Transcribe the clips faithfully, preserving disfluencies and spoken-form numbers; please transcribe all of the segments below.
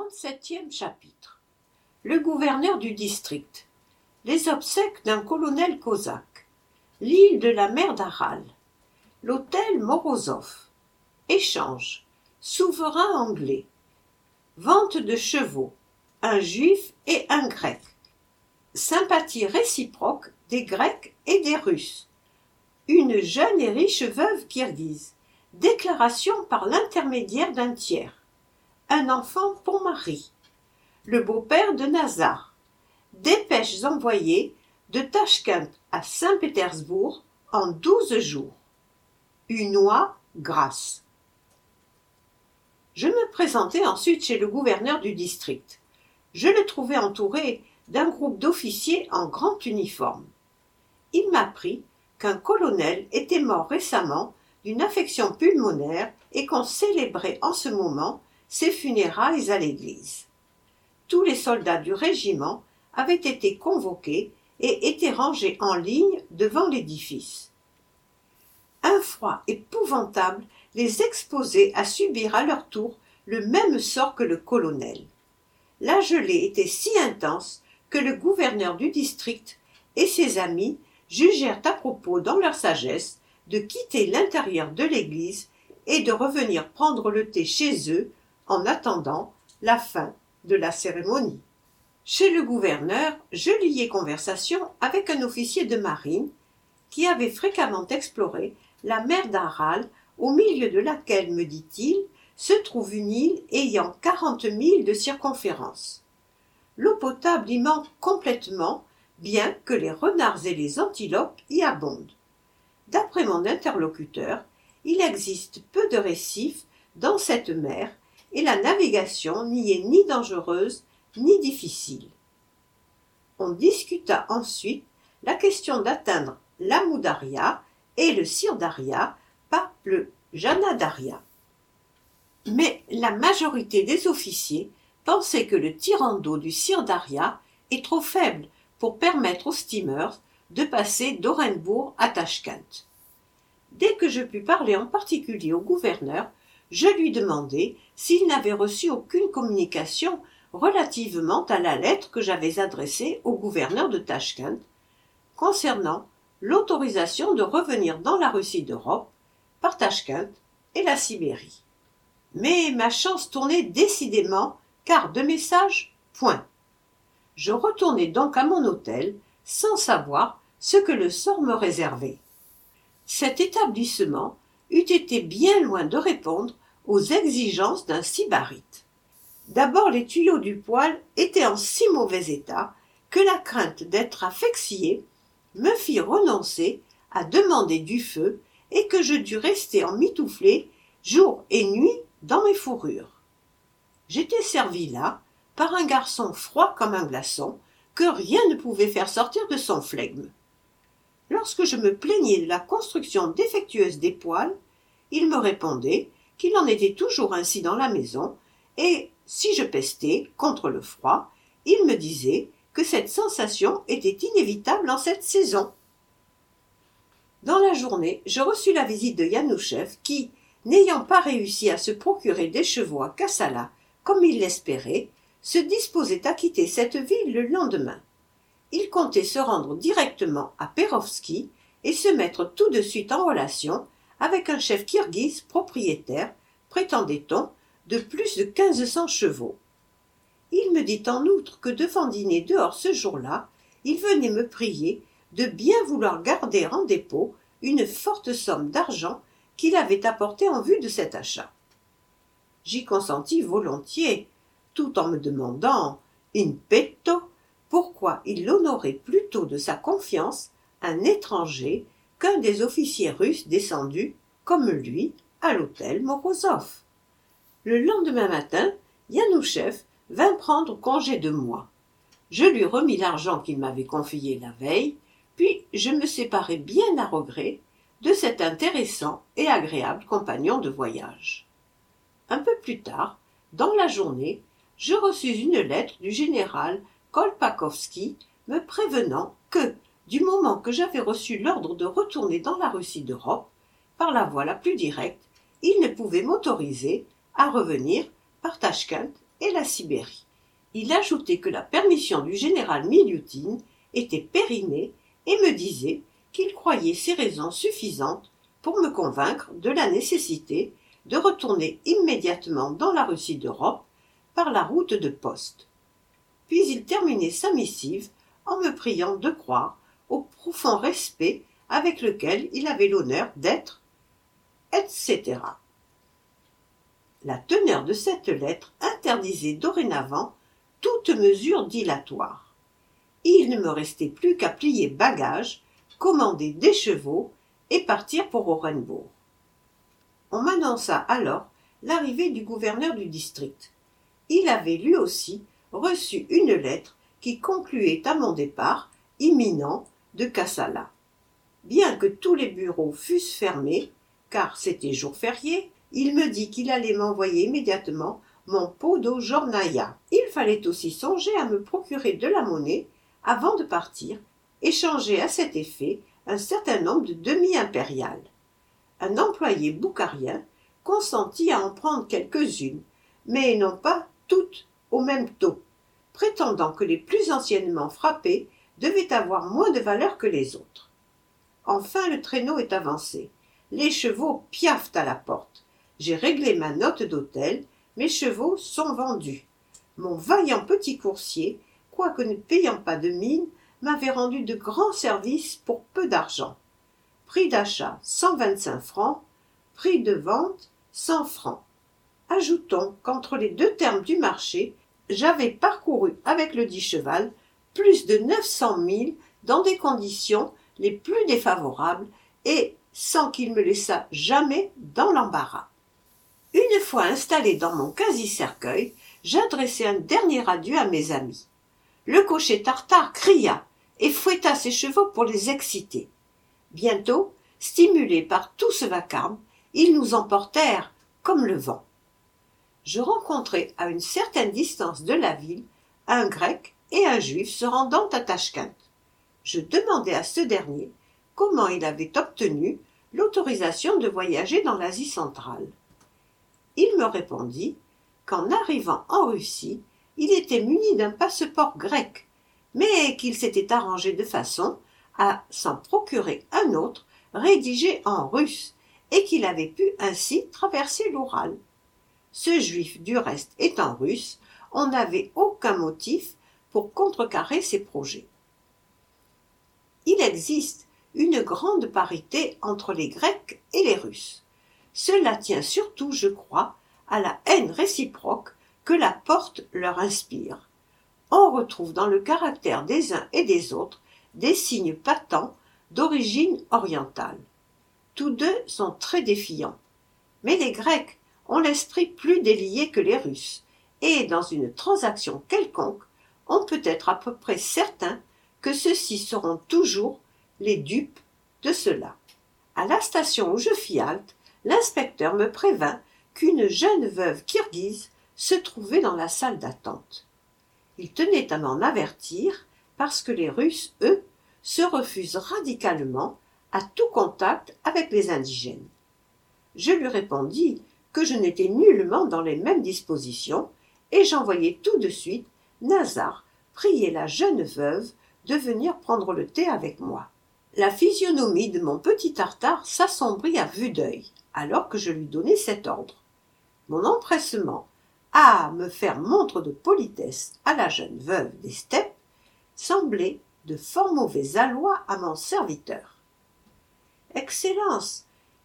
trente-septième chapitre. Le gouverneur du district. Les obsèques d'un colonel cosaque. L'île de la mer d'Aral. L'hôtel Morozov. Échange. Souverain anglais. Vente de chevaux. Un juif et un grec. Sympathie réciproque des Grecs et des Russes. Une jeune et riche veuve kirghize. Déclaration par l'intermédiaire d'un tiers. Un enfant pour mari. Le beau-père de Nazar. Dépêches envoyées de Tachkent à Saint-Pétersbourg en douze jours. Une oie grasse. Je me présentai ensuite chez le gouverneur du district. Je le trouvai entouré d'un groupe d'officiers en grand uniforme. Il m'apprit qu'un colonel était mort récemment d'une affection pulmonaire et qu'on célébrait en ce moment ses funérailles à l'église. Tous les soldats du régiment avaient été convoqués et étaient rangés en ligne devant l'édifice. Un froid épouvantable les exposait à subir à leur tour le même sort que le colonel. La gelée était si intense que le gouverneur du district et ses amis jugèrent à propos dans leur sagesse de quitter l'intérieur de l'église et de revenir prendre le thé chez eux en attendant la fin de la cérémonie. Chez le gouverneur, je liai conversation avec un officier de marine qui avait fréquemment exploré la mer d'Aral, au milieu de laquelle, me dit-il, se trouve une île ayant quarante milles de circonférence. L'eau potable y manque complètement, bien que les renards et les antilopes y abondent. D'après mon interlocuteur, il existe peu de récifs dans cette mer et la navigation n'y est ni dangereuse ni difficile. On discuta ensuite la question d'atteindre l'Amou-Daria et le Sir-Daria par le Jana-Daria. Mais la majorité des officiers pensaient que le tirant d'eau du Sir-Daria est trop faible pour permettre aux steamers de passer d'Orenbourg à Tachkent. Dès que je pus parler en particulier au gouverneur, je lui demandai s'il n'avait reçu aucune communication relativement à la lettre que j'avais adressée au gouverneur de Tachkent concernant l'autorisation de revenir dans la Russie d'Europe par Tachkent et la Sibérie. Mais ma chance tournait décidément, car de message, point. Je retournai donc à mon hôtel sans savoir ce que le sort me réservait. Cet établissement eût été bien loin de répondre aux exigences d'un sybarite. D'abord, les tuyaux du poêle étaient en si mauvais état que la crainte d'être asphyxié me fit renoncer à demander du feu et que je dus rester emmitouflé jour et nuit dans mes fourrures. J'étais servi là par un garçon froid comme un glaçon que rien ne pouvait faire sortir de son flegme. Lorsque je me plaignais de la construction défectueuse des poêles, il me répondait qu'il en était toujours ainsi dans la maison, et, si je pestais contre le froid, il me disait que cette sensation était inévitable en cette saison. Dans la journée, je reçus la visite de Yanouchev qui, n'ayant pas réussi à se procurer des chevaux à Kassala, comme il l'espérait, se disposait à quitter cette ville le lendemain. Il comptait se rendre directement à Perovski et se mettre tout de suite en relation avec un chef kirghize propriétaire, prétendait-on, de plus de quinze cents chevaux. Il me dit en outre que devant dîner dehors ce jour-là, il venait me prier de bien vouloir garder en dépôt une forte somme d'argent qu'il avait apportée en vue de cet achat. J'y consentis volontiers, tout en me demandant, in petto, pourquoi il honorait plutôt de sa confiance un étranger qu'un des officiers russes descendus, comme lui, à l'hôtel Morozov. Le lendemain matin, Yanouchev vint prendre congé de moi. Je lui remis l'argent qu'il m'avait confié la veille, puis je me séparai bien à regret de cet intéressant et agréable compagnon de voyage. Un peu plus tard, dans la journée, je reçus une lettre du général Kolpakovski me prévenant que, du moment que j'avais reçu l'ordre de retourner dans la Russie d'Europe, par la voie la plus directe, il ne pouvait m'autoriser à revenir par Tachkent et la Sibérie. Il ajoutait que la permission du général Milioutine était périmée et me disait qu'il croyait ces raisons suffisantes pour me convaincre de la nécessité de retourner immédiatement dans la Russie d'Europe par la route de poste. Puis il terminait sa missive en me priant de croire au profond respect avec lequel il avait l'honneur d'être, et cetera. La teneur de cette lettre interdisait dorénavant toute mesure dilatoire. Il ne me restait plus qu'à plier bagages, commander des chevaux et partir pour Orenbourg. On m'annonça alors l'arrivée du gouverneur du district. Il avait lui aussi reçu une lettre qui concluait à mon départ imminent de Kassala. Bien que tous les bureaux fussent fermés, car c'était jour férié, il me dit qu'il allait m'envoyer immédiatement mon pot d'eau Jornaya. Il fallait aussi songer à me procurer de la monnaie avant de partir et changer à cet effet un certain nombre de demi-impériales. Un employé boucarien consentit à en prendre quelques-unes, mais non pas toutes au même taux, prétendant que les plus anciennement frappées devaient avoir moins de valeur que les autres. Enfin le traîneau est avancé. Les chevaux piaffent à la porte. J'ai réglé ma note d'hôtel, mes chevaux sont vendus. Mon vaillant petit coursier, quoique ne payant pas de mine, m'avait rendu de grands services pour peu d'argent. Prix d'achat cent vingt-cinq francs, prix de vente cent francs. Ajoutons qu'entre les deux termes du marché, j'avais parcouru avec le dit cheval plus de neuf cents milles dans des conditions les plus défavorables et sans qu'il me laissât jamais dans l'embarras. Une fois installé dans mon quasi-cercueil, j'adressai un dernier adieu à mes amis. Le cocher Tartare cria et fouetta ses chevaux pour les exciter. Bientôt, stimulés par tout ce vacarme, ils nous emportèrent comme le vent. Je rencontrai à une certaine distance de la ville un grec et un juif se rendant à Tachkent. Je demandai à ce dernier comment il avait obtenu l'autorisation de voyager dans l'Asie centrale. Il me répondit qu'en arrivant en Russie, il était muni d'un passeport grec, mais qu'il s'était arrangé de façon à s'en procurer un autre rédigé en russe et qu'il avait pu ainsi traverser l'Oural. Ce juif du reste étant russe, on n'avait aucun motif pour contrecarrer ses projets. Il existe une grande parité entre les Grecs et les Russes. Cela tient surtout, je crois, à la haine réciproque que la Porte leur inspire. On retrouve dans le caractère des uns et des autres des signes patents d'origine orientale. Tous deux sont très défiants. Mais les Grecs ont l'esprit plus délié que les Russes, et dans une transaction quelconque, on peut être à peu près certain que ceux-ci seront toujours les dupes de cela. À la station où je fis halte, l'inspecteur me prévint qu'une jeune veuve kirghize se trouvait dans la salle d'attente. Il tenait à m'en avertir parce que les Russes, eux, se refusent radicalement à tout contact avec les indigènes. Je lui répondis que je n'étais nullement dans les mêmes dispositions et j'envoyai tout de suite Nazar prier la jeune veuve de venir prendre le thé avec moi. La physionomie de mon petit Tartare s'assombrit à vue d'œil, alors que je lui donnai cet ordre. Mon empressement à me faire montre de politesse à la jeune veuve des steppes semblait de fort mauvais aloi à mon serviteur. « Excellence,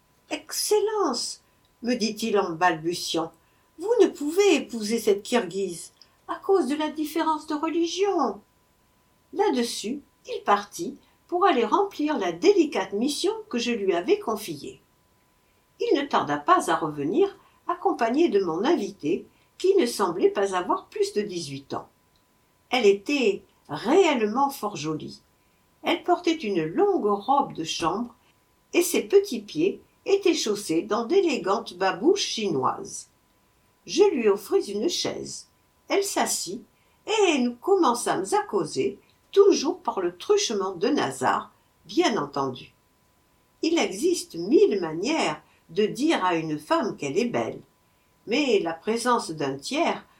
Excellence, me dit-il en balbutiant, vous ne pouvez épouser cette Kirghize à cause de la différence de religion. » Là-dessus, il partit pour aller remplir la délicate mission que je lui avais confiée. Il ne tarda pas à revenir, accompagné de mon invitée, qui ne semblait pas avoir plus de dix-huit ans. Elle était réellement fort jolie. Elle portait une longue robe de chambre et ses petits pieds étaient chaussés dans d'élégantes babouches chinoises. Je lui offris une chaise. Elle s'assit et nous commençâmes à causer, toujours par le truchement de Nazar, bien entendu. Il existe mille manières de dire à une femme qu'elle est belle, mais la présence d'un tiers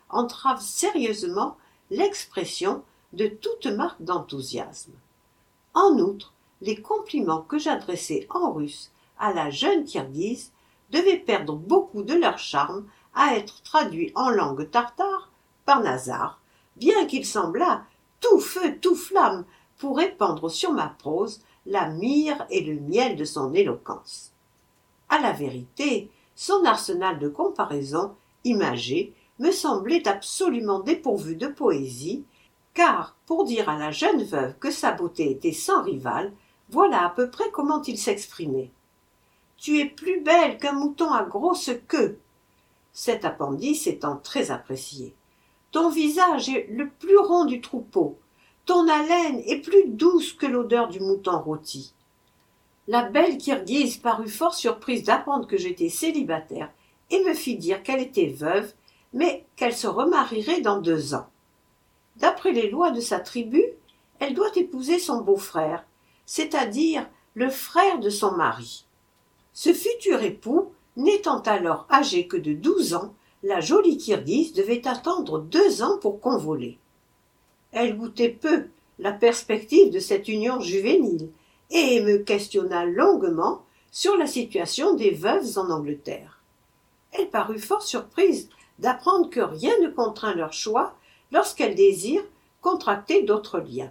entrave sérieusement l'expression de toute marque d'enthousiasme. En outre, les compliments que j'adressais en russe à la jeune Kirghize devaient perdre beaucoup de leur charme à être traduits en langue tartare par Nazar, bien qu'il semblât tout feu, tout flamme pour répandre sur ma prose la myrrhe et le miel de son éloquence. À la vérité, son arsenal de comparaisons imagées me semblait absolument dépourvu de poésie, car, pour dire à la jeune veuve que sa beauté était sans rivale, voilà à peu près comment il s'exprimait. « Tu es plus belle qu'un mouton à grosse queue !» Cet appendice étant très apprécié. « Ton visage est le plus rond du troupeau. Ton haleine est plus douce que l'odeur du mouton rôti. » La belle Kirghize parut fort surprise d'apprendre que j'étais célibataire et me fit dire qu'elle était veuve, mais qu'elle se remarierait dans deux ans. D'après les lois de sa tribu, elle doit épouser son beau-frère, c'est-à-dire le frère de son mari. Ce futur époux, n'étant alors âgé que de douze ans, la jolie Kirghize devait attendre deux ans pour convoler. Elle goûtait peu la perspective de cette union juvénile et me questionna longuement sur la situation des veuves en Angleterre. Elle parut fort surprise d'apprendre que rien ne contraint leur choix lorsqu'elles désirent contracter d'autres liens.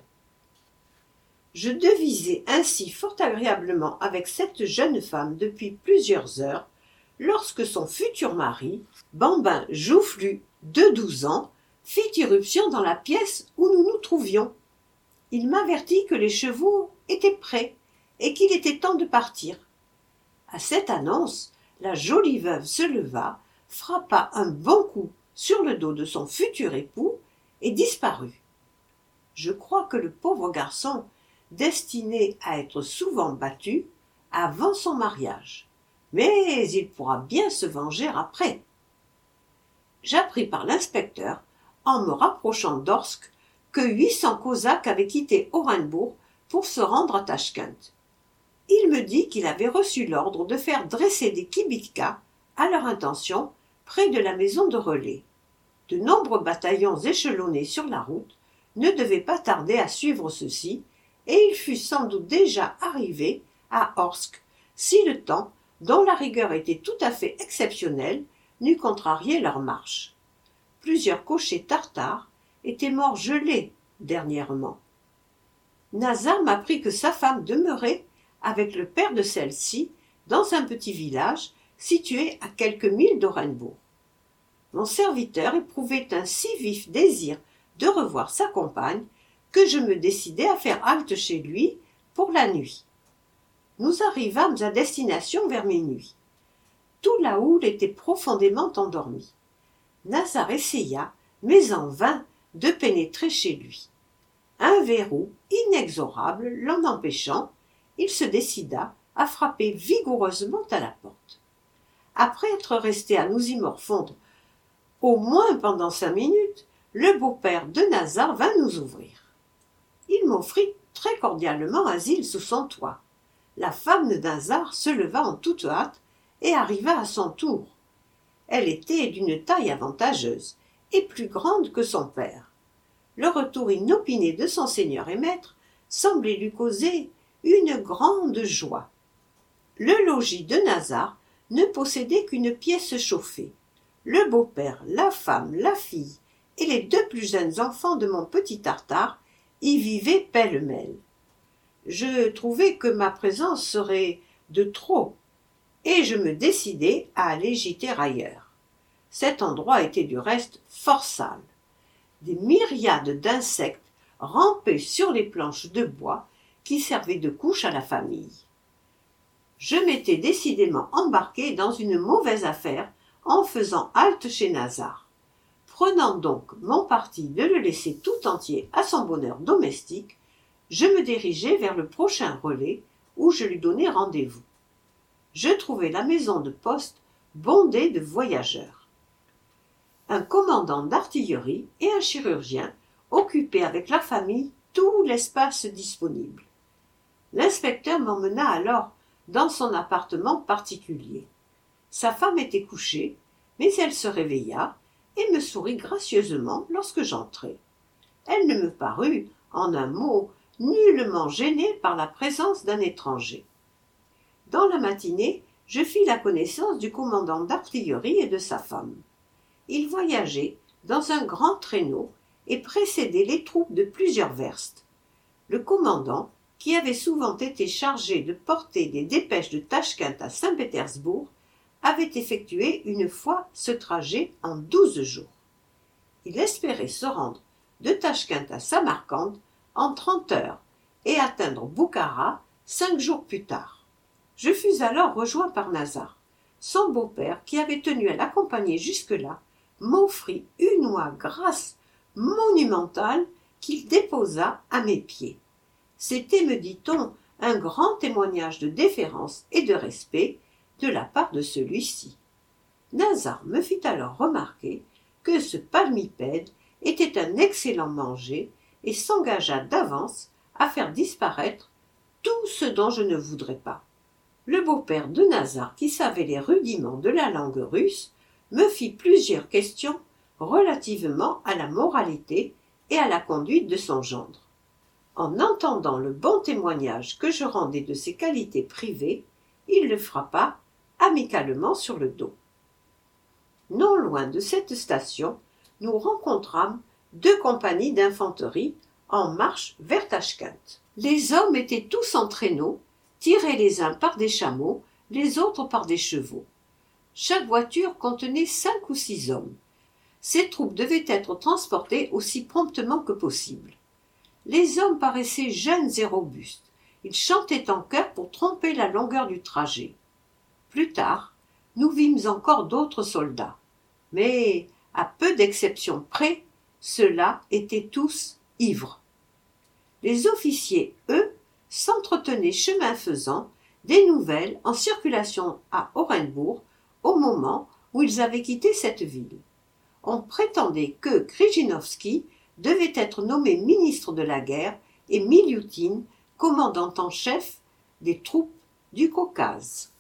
Je devisais ainsi fort agréablement avec cette jeune femme depuis plusieurs heures, lorsque son futur mari, Bambin Joufflu, de douze ans, fit irruption dans la pièce où nous nous trouvions. Il m'avertit que les chevaux étaient prêts et qu'il était temps de partir. À cette annonce, la jolie veuve se leva, frappa un bon coup sur le dos de son futur époux et disparut. Je crois que le pauvre garçon, destiné à être souvent battu, avant son mariage, mais il pourra bien se venger après. J'appris par l'inspecteur, en me rapprochant d'Orsk, que huit cents Cosaques avaient quitté Orenbourg pour se rendre à Tachkent. Il me dit qu'il avait reçu l'ordre de faire dresser des kibitkas à leur intention près de la maison de relais. De nombreux bataillons échelonnés sur la route ne devaient pas tarder à suivre ceux-ci, et il fut sans doute déjà arrivé à Orsk si le temps, dont la rigueur était tout à fait exceptionnelle, n'eût contrarié leur marche. Plusieurs cochers tartares étaient morts gelés dernièrement. Nazar m'apprit que sa femme demeurait avec le père de celle-ci dans un petit village situé à quelques milles d'Orenbourg. Mon serviteur éprouvait un si vif désir de revoir sa compagne que je me décidai à faire halte chez lui pour la nuit. Nous arrivâmes à destination vers minuit. Tout la houle était profondément endormie. Nazar essaya, mais en vain, de pénétrer chez lui. Un verrou inexorable l'en empêchant, il se décida à frapper vigoureusement à la porte. Après être resté à nous y morfondre au moins pendant cinq minutes, le beau-père de Nazar vint nous ouvrir. Il m'offrit très cordialement asile sous son toit. La femme de Nazar se leva en toute hâte et arriva à son tour. Elle était d'une taille avantageuse et plus grande que son père. Le retour inopiné de son seigneur et maître semblait lui causer une grande joie. Le logis de Nazar ne possédait qu'une pièce chauffée. Le beau-père, la femme, la fille et les deux plus jeunes enfants de mon petit Tartare y vivaient pêle-mêle. Je trouvai que ma présence serait de trop, et je me décidai à aller gîter ailleurs. Cet endroit était du reste fort sale. Des myriades d'insectes rampaient sur les planches de bois qui servaient de couche à la famille. Je m'étais décidément embarqué dans une mauvaise affaire en faisant halte chez Nazar. Prenant donc mon parti de le laisser tout entier à son bonheur domestique, je me dirigeai vers le prochain relais où je lui donnai rendez-vous. Je trouvai la maison de poste bondée de voyageurs. Un commandant d'artillerie et un chirurgien occupaient avec leur famille tout l'espace disponible. L'inspecteur m'emmena alors dans son appartement particulier. Sa femme était couchée, mais elle se réveilla et me sourit gracieusement lorsque j'entrai. Elle ne me parut, en un mot, nullement gênée par la présence d'un étranger. Dans la matinée, je fis la connaissance du commandant d'artillerie et de sa femme. Ils voyageaient dans un grand traîneau et précédaient les troupes de plusieurs verstes. Le commandant, qui avait souvent été chargé de porter des dépêches de Tachkent à Saint-Pétersbourg, avait effectué une fois ce trajet en douze jours. Il espérait se rendre de Tachkent à Samarcande en trente heures et atteindre Boukhara cinq jours plus tard. Je fus alors rejoint par Nazar. Son beau-père, qui avait tenu à l'accompagner jusque-là, m'offrit une oie grasse monumentale qu'il déposa à mes pieds. C'était, me dit-on, un grand témoignage de déférence et de respect de la part de celui-ci. Nazar me fit alors remarquer que ce palmipède était un excellent manger et s'engagea d'avance à faire disparaître tout ce dont je ne voudrais pas. Le beau-père de Nazar, qui savait les rudiments de la langue russe, me fit plusieurs questions relativement à la moralité et à la conduite de son gendre. En entendant le bon témoignage que je rendais de ses qualités privées, il le frappa amicalement sur le dos. Non loin de cette station, nous rencontrâmes deux compagnies d'infanterie en marche vers Tachkent. Les hommes étaient tous en traîneau, tirés les uns par des chameaux, les autres par des chevaux. Chaque voiture contenait cinq ou six hommes. Ces troupes devaient être transportées aussi promptement que possible. Les hommes paraissaient jeunes et robustes. Ils chantaient en chœur pour tromper la longueur du trajet. Plus tard, nous vîmes encore d'autres soldats. Mais, à peu d'exceptions près, ceux-là étaient tous ivres. Les officiers, eux, s'entretenaient chemin faisant des nouvelles en circulation à Orenbourg au moment où ils avaient quitté cette ville. On prétendait que Krjinovski devait être nommé ministre de la guerre et Milioutine commandant en chef des troupes du Caucase.